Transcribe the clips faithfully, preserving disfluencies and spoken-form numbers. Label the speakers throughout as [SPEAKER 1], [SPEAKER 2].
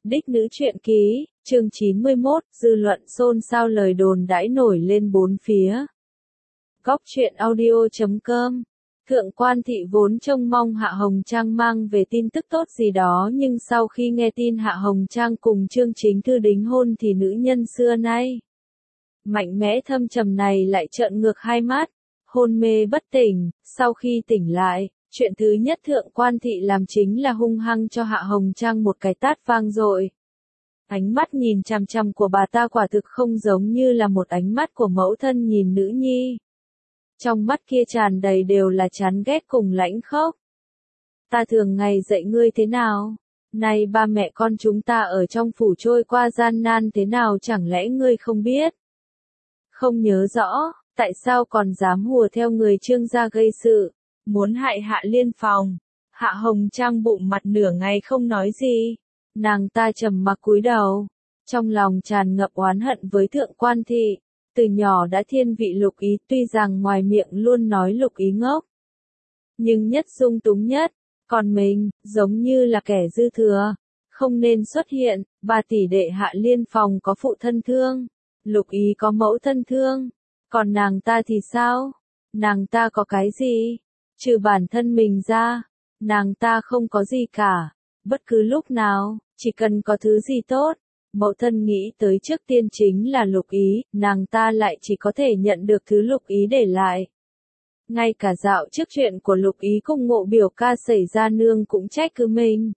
[SPEAKER 1] Đích nữ truyện ký, chương chín mươi mốt, dư luận xôn xao lời đồn đãi nổi lên bốn phía. Góc truyện audio chấm com. Thượng quan thị vốn trông mong Hạ Hồng Trang mang về tin tức tốt gì đó, nhưng sau khi nghe tin Hạ Hồng Trang cùng Trương Chính Thư đính hôn thì nữ nhân xưa nay mạnh mẽ thâm trầm này lại trợn ngược hai mắt, hôn mê bất tỉnh. Sau khi tỉnh lại, chuyện thứ nhất thượng quan thị làm chính là hung hăng cho Hạ Hồng Trang một cái tát vang dội. Ánh mắt nhìn chằm chằm của bà ta quả thực không giống như là một ánh mắt của mẫu thân nhìn nữ nhi. Trong mắt kia tràn đầy đều là chán ghét cùng lãnh khốc. Ta thường ngày dạy ngươi thế nào? Nay ba mẹ con chúng ta ở trong phủ trôi qua gian nan thế nào chẳng lẽ ngươi không biết? Không nhớ rõ, tại sao còn dám hùa theo người Trương gia gây sự, muốn hại Hạ Liên Phòng? Hạ Hồng Trang bụng mặt nửa ngày không nói gì. Nàng ta trầm mặc cúi đầu, trong lòng tràn ngập oán hận với thượng quan thị. Từ nhỏ đã thiên vị Lục Ý, tuy rằng ngoài miệng luôn nói Lục Ý ngốc, nhưng nhất dung túng nhất, còn mình, giống như là kẻ dư thừa, không nên xuất hiện. Ba tỷ đệ Hạ Liên Phòng có phụ thân thương, Lục Ý có mẫu thân thương, còn nàng ta thì sao? Nàng ta có cái gì? Trừ bản thân mình ra, nàng ta không có gì cả. Bất cứ lúc nào, chỉ cần có thứ gì tốt, mẫu thân nghĩ tới trước tiên chính là Lục Ý, nàng ta lại chỉ có thể nhận được thứ Lục Ý để lại. Ngay cả dạo trước chuyện của Lục Ý cùng Ngộ biểu ca xảy ra nương cũng trách cứ mình.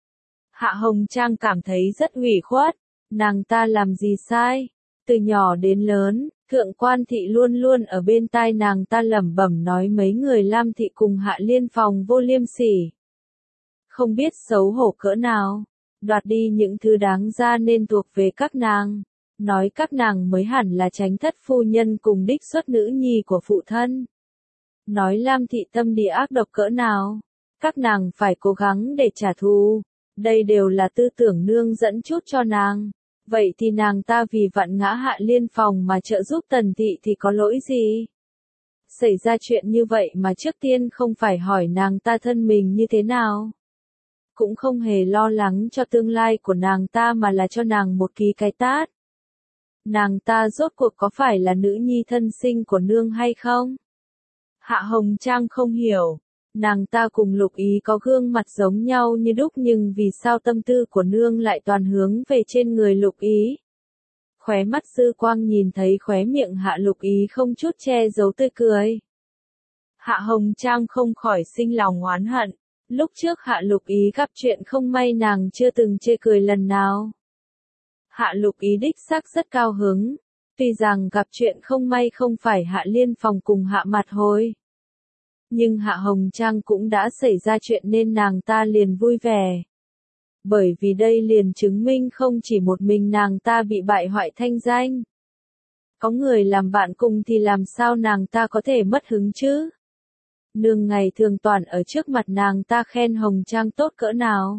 [SPEAKER 1] Hạ Hồng Trang cảm thấy rất ủy khuất, nàng ta làm gì sai? Từ nhỏ đến lớn, thượng quan thị luôn luôn ở bên tai nàng ta lẩm bẩm nói mấy người Lam thị cùng Hạ Liên Phòng vô liêm sỉ, không biết xấu hổ cỡ nào, đoạt đi những thứ đáng ra nên thuộc về các nàng, nói các nàng mới hẳn là chánh thất phu nhân cùng đích xuất nữ nhi của phụ thân. Nói Lam thị tâm địa ác độc cỡ nào, các nàng phải cố gắng để trả thù, đây đều là tư tưởng nương dẫn chút cho nàng. Vậy thì nàng ta vì vặn ngã Hạ Liên Phòng mà trợ giúp Tần thị thì có lỗi gì? Xảy ra chuyện như vậy mà trước tiên không phải hỏi nàng ta thân mình như thế nào? Cũng không hề lo lắng cho tương lai của nàng ta mà là cho nàng một ký cái tát. Nàng ta rốt cuộc có phải là nữ nhi thân sinh của nương hay không? Hạ Hồng Trang không hiểu. Nàng ta cùng Lục Ý có gương mặt giống nhau như đúc nhưng vì sao tâm tư của nương lại toàn hướng về trên người Lục Ý? Khóe mắt dư quang nhìn thấy khóe miệng Hạ Lục Ý không chút che giấu tươi cười. Hạ Hồng Trang không khỏi sinh lòng oán hận. Lúc trước Hạ Lục Ý gặp chuyện không may nàng chưa từng chê cười lần nào. Hạ Lục Ý đích xác rất cao hứng. Tuy rằng gặp chuyện không may không phải Hạ Liên Phòng cùng Hạ Mặt Hồi, nhưng Hạ Hồng Trang cũng đã xảy ra chuyện nên nàng ta liền vui vẻ. Bởi vì đây liền chứng minh không chỉ một mình nàng ta bị bại hoại thanh danh. Có người làm bạn cùng thì làm sao nàng ta có thể mất hứng chứ? Nương ngày thường toàn ở trước mặt nàng ta khen Hồng Trang tốt cỡ nào.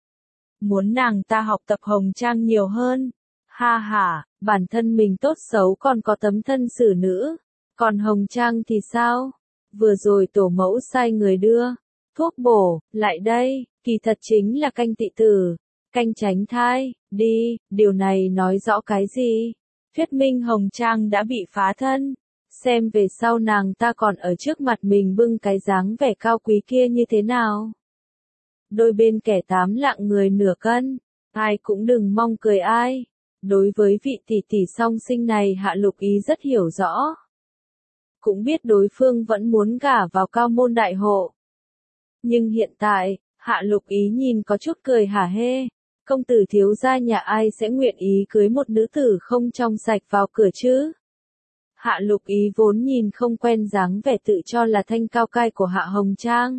[SPEAKER 1] Muốn nàng ta học tập Hồng Trang nhiều hơn. Ha ha, bản thân mình tốt xấu còn có tấm thân xử nữ. Còn Hồng Trang thì sao? Vừa rồi tổ mẫu sai người đưa thuốc bổ lại đây, kỳ thật chính là canh tị tử, canh tránh thai, đi, điều này nói rõ cái gì? Thuyết minh Hồng Trang đã bị phá thân, xem về sau nàng ta còn ở trước mặt mình bưng cái dáng vẻ cao quý kia như thế nào. Đôi bên kẻ tám lạng người nửa cân, ai cũng đừng mong cười ai. Đối với vị tỷ tỷ song sinh này Hạ Lục Ý rất hiểu rõ. Cũng biết đối phương vẫn muốn gả vào cao môn đại hộ. Nhưng hiện tại, Hạ Lục Ý nhìn có chút cười hả hê. Công tử thiếu gia nhà ai sẽ nguyện ý cưới một nữ tử không trong sạch vào cửa chứ? Hạ Lục Ý vốn nhìn không quen dáng vẻ tự cho là thanh cao cai của Hạ Hồng Trang.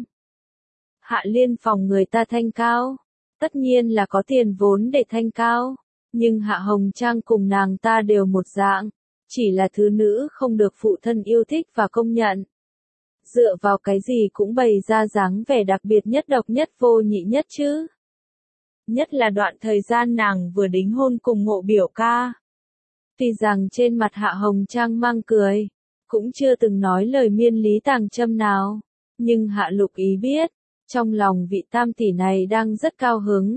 [SPEAKER 1] Hạ Liên Phòng người ta thanh cao, tất nhiên là có tiền vốn để thanh cao. Nhưng Hạ Hồng Trang cùng nàng ta đều một dạng, chỉ là thứ nữ không được phụ thân yêu thích và công nhận. Dựa vào cái gì cũng bày ra dáng vẻ đặc biệt nhất độc nhất vô nhị nhất chứ. Nhất là đoạn thời gian nàng vừa đính hôn cùng Ngộ biểu ca. Tuy rằng trên mặt Hạ Hồng Trang mang cười, cũng chưa từng nói lời miên lý tàng châm nào, nhưng Hạ Lục Ý biết, trong lòng vị tam tỷ này đang rất cao hứng.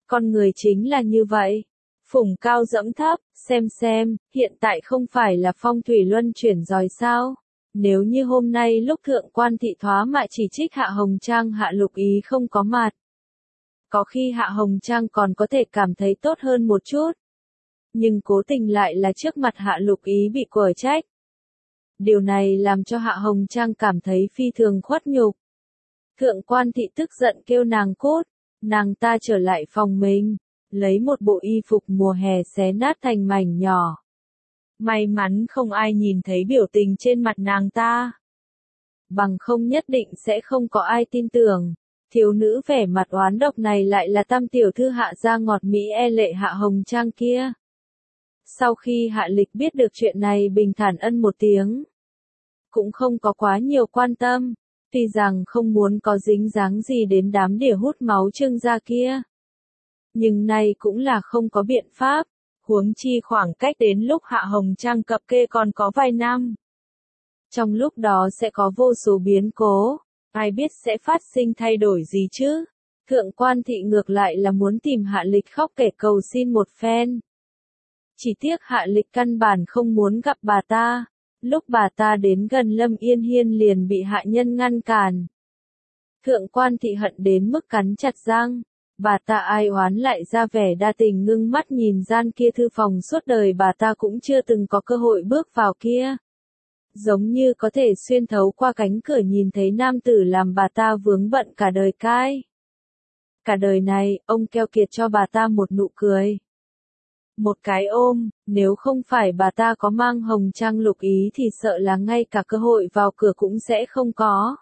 [SPEAKER 1] Con người chính là như vậy. Phủng cao dẫm thấp, xem xem, hiện tại không phải là phong thủy luân chuyển rồi sao? Nếu như hôm nay lúc thượng quan thị thoá mạ chỉ trích Hạ Hồng Trang Hạ Lục Ý không có mặt. Có khi Hạ Hồng Trang còn có thể cảm thấy tốt hơn một chút. Nhưng cố tình lại là trước mặt Hạ Lục Ý bị quở trách. Điều này làm cho Hạ Hồng Trang cảm thấy phi thường khuất nhục. Thượng quan thị tức giận kêu nàng cút, nàng ta trở lại phòng mình, lấy một bộ y phục mùa hè xé nát thành mảnh nhỏ. May mắn không ai nhìn thấy biểu tình trên mặt nàng ta. Bằng không nhất định sẽ không có ai tin tưởng. Thiếu nữ vẻ mặt oán độc này lại là tam tiểu thư Hạ gia ngọt mỹ e lệ Hạ Hồng Trang kia. Sau khi Hạ Lịch biết được chuyện này bình thản ân một tiếng. Cũng không có quá nhiều quan tâm. Tuy rằng không muốn có dính dáng gì đến đám đỉa hút máu Trương gia kia. Nhưng nay cũng là không có biện pháp. Huống chi khoảng cách đến lúc Hạ Hồng Trang cập kê còn có vài năm. Trong lúc đó sẽ có vô số biến cố. Ai biết sẽ phát sinh thay đổi gì chứ? Thượng quan thị ngược lại là muốn tìm Hạ Lịch khóc kể cầu xin một phen. Chỉ tiếc Hạ Lịch căn bản không muốn gặp bà ta. Lúc bà ta đến gần Lâm Yên Hiên liền bị hạ nhân ngăn cản. Thượng quan thị hận đến mức cắn chặt răng. Bà ta ai oán lại ra vẻ đa tình ngưng mắt nhìn gian kia thư phòng suốt đời bà ta cũng chưa từng có cơ hội bước vào kia. Giống như có thể xuyên thấu qua cánh cửa nhìn thấy nam tử làm bà ta vướng bận cả đời cai. Cả đời này, ông keo kiệt cho bà ta một nụ cười. Một cái ôm, nếu không phải bà ta có mang Hồng Trang Lục Ý thì sợ là ngay cả cơ hội vào cửa cũng sẽ không có.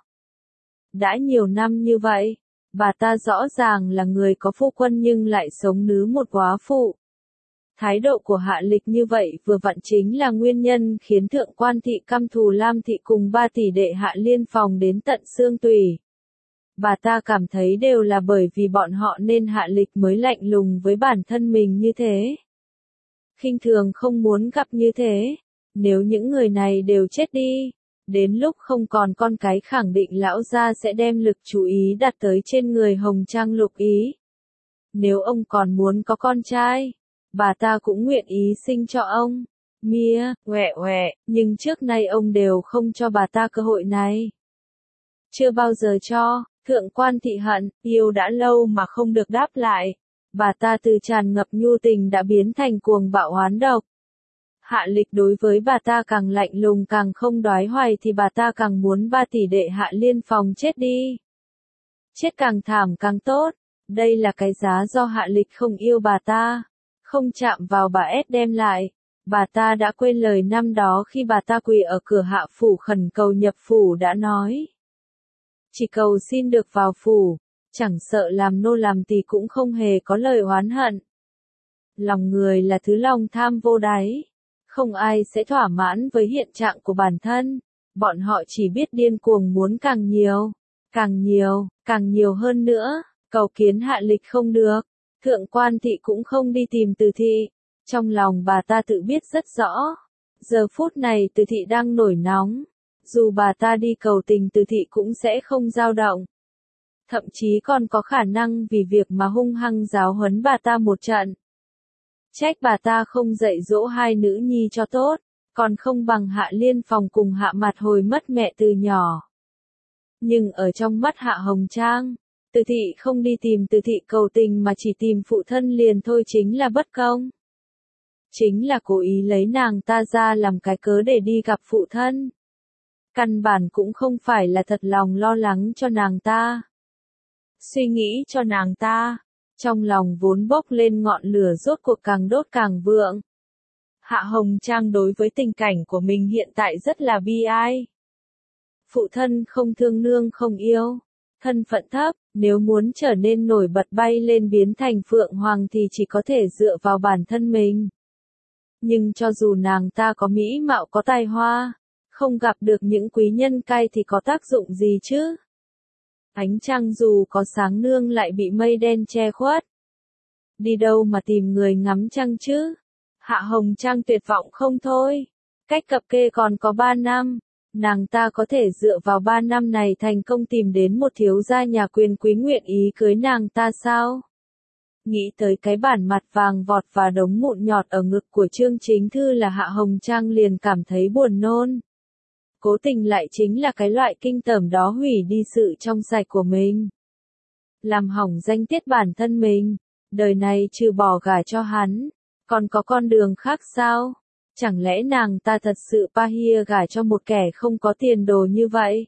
[SPEAKER 1] Đã nhiều năm như vậy, bà ta rõ ràng là người có phu quân nhưng lại sống nứ một góa phụ. Thái độ của Hạ Lịch như vậy vừa vặn chính là nguyên nhân khiến thượng quan thị căm thù Lam thị cùng ba tỷ đệ Hạ Liên Phòng đến tận xương tủy. Bà ta cảm thấy đều là bởi vì bọn họ nên Hạ Lịch mới lạnh lùng với bản thân mình như thế. Khinh thường không muốn gặp như thế. Nếu những người này đều chết đi, đến lúc không còn con cái khẳng định lão gia sẽ đem lực chú ý đặt tới trên người Hồng Trang Lục Ý. Nếu ông còn muốn có con trai, bà ta cũng nguyện ý sinh cho ông. Mia, quẹ quẹ, nhưng trước nay ông đều không cho bà ta cơ hội này. Chưa bao giờ cho, thượng quan thị hận, yêu đã lâu mà không được đáp lại. Bà ta từ tràn ngập nhu tình đã biến thành cuồng bạo oán độc. Hạ Lịch đối với bà ta càng lạnh lùng càng không đoái hoài thì bà ta càng muốn ba tỷ đệ Hạ Liên Phòng chết đi. Chết càng thảm càng tốt. Đây là cái giá do Hạ Lịch không yêu bà ta. Không chạm vào bà ép đem lại. Bà ta đã quên lời năm đó khi bà ta quỳ ở cửa Hạ phủ khẩn cầu nhập phủ đã nói. Chỉ cầu xin được vào phủ. Chẳng sợ làm nô làm tỳ cũng không hề có lời oán hận. Lòng người là thứ lòng tham vô đáy. Không ai sẽ thỏa mãn với hiện trạng của bản thân. Bọn họ chỉ biết điên cuồng muốn càng nhiều, càng nhiều, càng nhiều hơn nữa. Cầu kiến Hạ Lịch không được. Thượng quan thị cũng không đi tìm Từ thị. Trong lòng bà ta tự biết rất rõ. Giờ phút này Từ thị đang nổi nóng. Dù bà ta đi cầu tình Từ thị cũng sẽ không dao động. Thậm chí còn có khả năng vì việc mà hung hăng giáo huấn bà ta một trận. Trách bà ta không dạy dỗ hai nữ nhi cho tốt, còn không bằng Hạ Liên Phòng cùng Hạ Mặt Hồi mất mẹ từ nhỏ. Nhưng ở trong mắt Hạ Hồng Trang, Từ thị không đi tìm Từ thị cầu tình mà chỉ tìm phụ thân liền thôi chính là bất công. Chính là cố ý lấy nàng ta ra làm cái cớ để đi gặp phụ thân. Căn bản cũng không phải là thật lòng lo lắng cho nàng ta. Suy nghĩ cho nàng ta, trong lòng vốn bốc lên ngọn lửa rốt cuộc càng đốt càng vượng. Hạ Hồng Trang đối với tình cảnh của mình hiện tại rất là bi ai. Phụ thân không thương nương không yêu, thân phận thấp, nếu muốn trở nên nổi bật bay lên biến thành phượng hoàng thì chỉ có thể dựa vào bản thân mình. Nhưng cho dù nàng ta có mỹ mạo có tài hoa, không gặp được những quý nhân cai thì có tác dụng gì chứ? Ánh trăng dù có sáng nương lại bị mây đen che khuất. Đi đâu mà tìm người ngắm trăng chứ? Hạ Hồng Trang tuyệt vọng không thôi. Cách cập kê còn có ba năm. Nàng ta có thể dựa vào ba năm này thành công tìm đến một thiếu gia nhà quyền quý nguyện ý cưới nàng ta sao? Nghĩ tới cái bản mặt vàng vọt và đống mụn nhọt ở ngực của Trương Chính Thư là Hạ Hồng Trang liền cảm thấy buồn nôn. Cố tình lại chính là cái loại kinh tởm đó hủy đi sự trong sạch của mình. Làm hỏng danh tiết bản thân mình, đời này trừ bỏ gả cho hắn, còn có con đường khác sao? Chẳng lẽ nàng ta thật sự pahia gả cho một kẻ không có tiền đồ như vậy?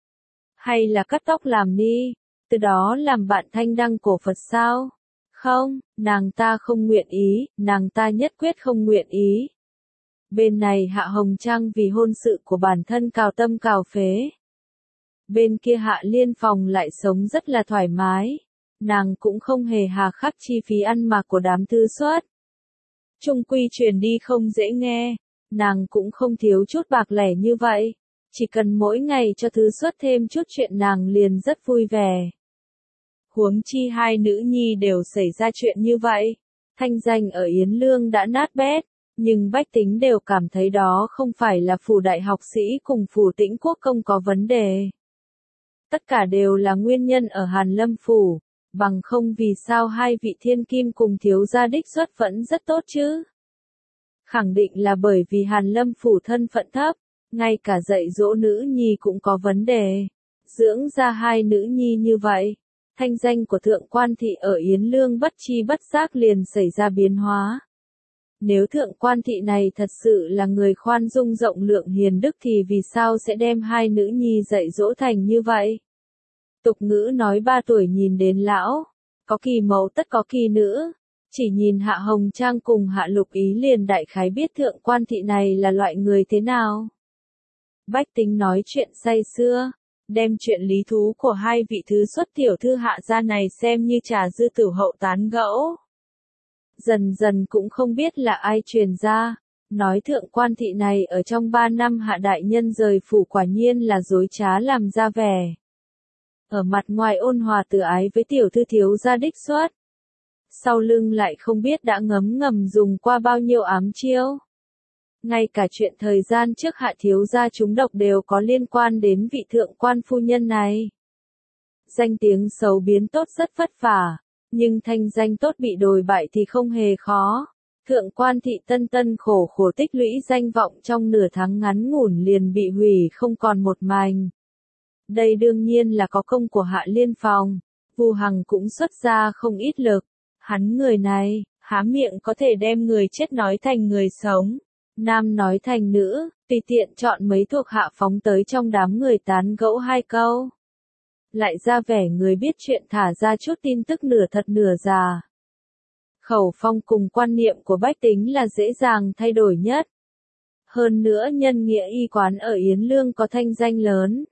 [SPEAKER 1] Hay là cắt tóc làm ni, từ đó làm bạn thanh đăng cổ Phật sao? Không, nàng ta không nguyện ý, nàng ta nhất quyết không nguyện ý. Bên này Hạ Hồng Trang vì hôn sự của bản thân cào tâm cào phế. Bên kia Hạ Liên Phòng lại sống rất là thoải mái. Nàng cũng không hề hà khắc chi phí ăn mặc của đám thư xuất. Trung quy truyền đi không dễ nghe, nàng cũng không thiếu chút bạc lẻ như vậy. Chỉ cần mỗi ngày cho thư xuất thêm chút chuyện nàng liền rất vui vẻ. Huống chi hai nữ nhi đều xảy ra chuyện như vậy. Thanh danh ở Yến Lương đã nát bét, nhưng bách tính đều cảm thấy đó không phải là phủ đại học sĩ cùng phủ Tĩnh Quốc công có vấn đề. Tất cả đều là nguyên nhân ở Hàn Lâm phủ, bằng không vì sao hai vị thiên kim cùng thiếu gia đích xuất vẫn rất tốt chứ. Khẳng định là bởi vì Hàn Lâm phủ thân phận thấp, ngay cả dạy dỗ nữ nhi cũng có vấn đề. Dưỡng ra hai nữ nhi như vậy, thanh danh của thượng quan thị ở Yến Lương bất chi bất giác liền xảy ra biến hóa. Nếu thượng quan thị này thật sự là người khoan dung rộng lượng hiền đức thì vì sao sẽ đem hai nữ nhi dạy dỗ thành như vậy? Tục ngữ nói ba tuổi nhìn đến lão, có kỳ mẫu tất có kỳ nữ. Chỉ nhìn Hạ Hồng Trang cùng Hạ Lục Ý liền đại khái biết thượng quan thị này là loại người thế nào. Bách tính nói chuyện say xưa, đem chuyện lý thú của hai vị thứ xuất tiểu thư Hạ gia này xem như trà dư tử hậu tán gẫu. Dần dần cũng không biết là ai truyền ra, nói thượng quan thị này ở trong ba năm Hạ đại nhân rời phủ quả nhiên là dối trá làm ra vẻ. Ở mặt ngoài ôn hòa từ ái với tiểu thư thiếu gia đích xuất. Sau lưng lại không biết đã ngấm ngầm dùng qua bao nhiêu ám chiêu. Ngay cả chuyện thời gian trước Hạ thiếu gia trúng độc đều có liên quan đến vị thượng quan phu nhân này. Danh tiếng xấu biến tốt rất vất vả, nhưng thanh danh tốt bị đồi bại thì không hề khó. Thượng quan thị tân tân khổ khổ tích lũy danh vọng trong nửa tháng ngắn ngủn liền bị hủy không còn một mảnh. Đây đương nhiên là có công của Hạ Liên Phòng, Vu Hằng cũng xuất ra không ít lực. Hắn người này, há miệng có thể đem người chết nói thành người sống, nam nói thành nữ, tùy tiện chọn mấy thuộc hạ phóng tới trong đám người tán gẫu hai câu. Lại ra vẻ người biết chuyện thả ra chút tin tức nửa thật nửa giả. Khẩu phong cùng quan niệm của bách tính là dễ dàng thay đổi nhất. Hơn nữa nhân nghĩa y quán ở Yến Lương có thanh danh lớn.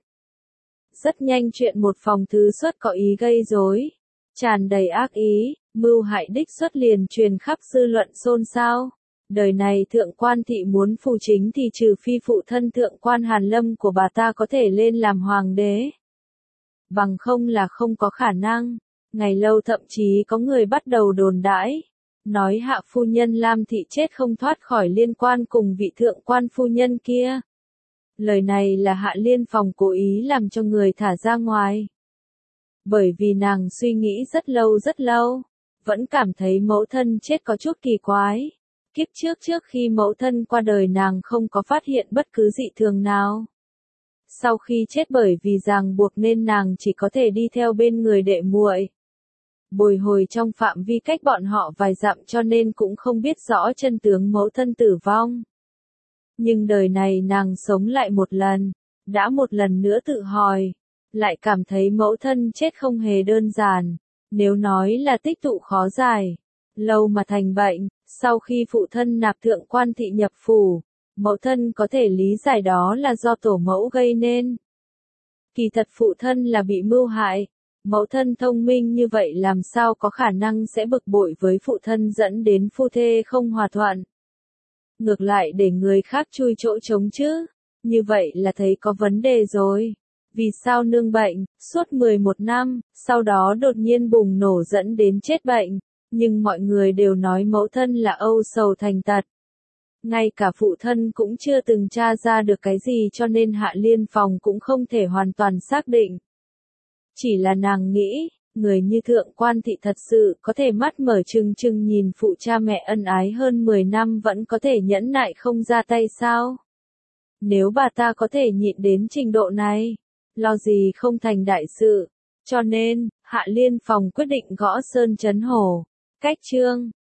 [SPEAKER 1] Rất nhanh chuyện một phòng thứ xuất có ý gây rối, tràn đầy ác ý, mưu hại đích xuất liền truyền khắp dư luận xôn xao. Đời này thượng quan thị muốn phụ chính thì trừ phi phụ thân thượng quan Hàn Lâm của bà ta có thể lên làm hoàng đế. Bằng không là không có khả năng. Ngày lâu thậm chí có người bắt đầu đồn đãi, nói Hạ phu nhân Lam thị chết không thoát khỏi liên quan cùng vị thượng quan phu nhân kia. Lời này là Hạ Liên Phòng cố ý làm cho người thả ra ngoài. Bởi vì nàng suy nghĩ rất lâu rất lâu, vẫn cảm thấy mẫu thân chết có chút kỳ quái. Kiếp trước trước khi mẫu thân qua đời nàng không có phát hiện bất cứ dị thường nào. Sau khi chết bởi vì ràng buộc nên nàng chỉ có thể đi theo bên người đệ muội. Bồi hồi trong phạm vi cách bọn họ vài dặm cho nên cũng không biết rõ chân tướng mẫu thân tử vong. Nhưng đời này nàng sống lại một lần, đã một lần nữa tự hỏi, lại cảm thấy mẫu thân chết không hề đơn giản, nếu nói là tích tụ khó giải, lâu mà thành bệnh, sau khi phụ thân nạp thượng quan thị nhập phủ, mẫu thân có thể lý giải đó là do tổ mẫu gây nên. Kỳ thật phụ thân là bị mưu hại, mẫu thân thông minh như vậy làm sao có khả năng sẽ bực bội với phụ thân dẫn đến phu thê không hòa thuận. Ngược lại để người khác chui chỗ trống chứ, như vậy là thấy có vấn đề rồi. Vì sao nương bệnh, suốt mười một năm, sau đó đột nhiên bùng nổ dẫn đến chết bệnh, nhưng mọi người đều nói mẫu thân là âu sầu thành tật. Ngay cả phụ thân cũng chưa từng tra ra được cái gì cho nên Hạ Liên Phòng cũng không thể hoàn toàn xác định. Chỉ là nàng nghĩ, Người như thượng quan thị thật sự có thể mắt mở trừng trừng nhìn phụ cha mẹ ân ái hơn mười năm vẫn có thể nhẫn nại không ra tay sao? Nếu bà ta có thể nhịn đến trình độ này, lo gì không thành đại sự. Cho nên, Hạ Liên Phòng quyết định gõ sơn chấn hổ. Cách chương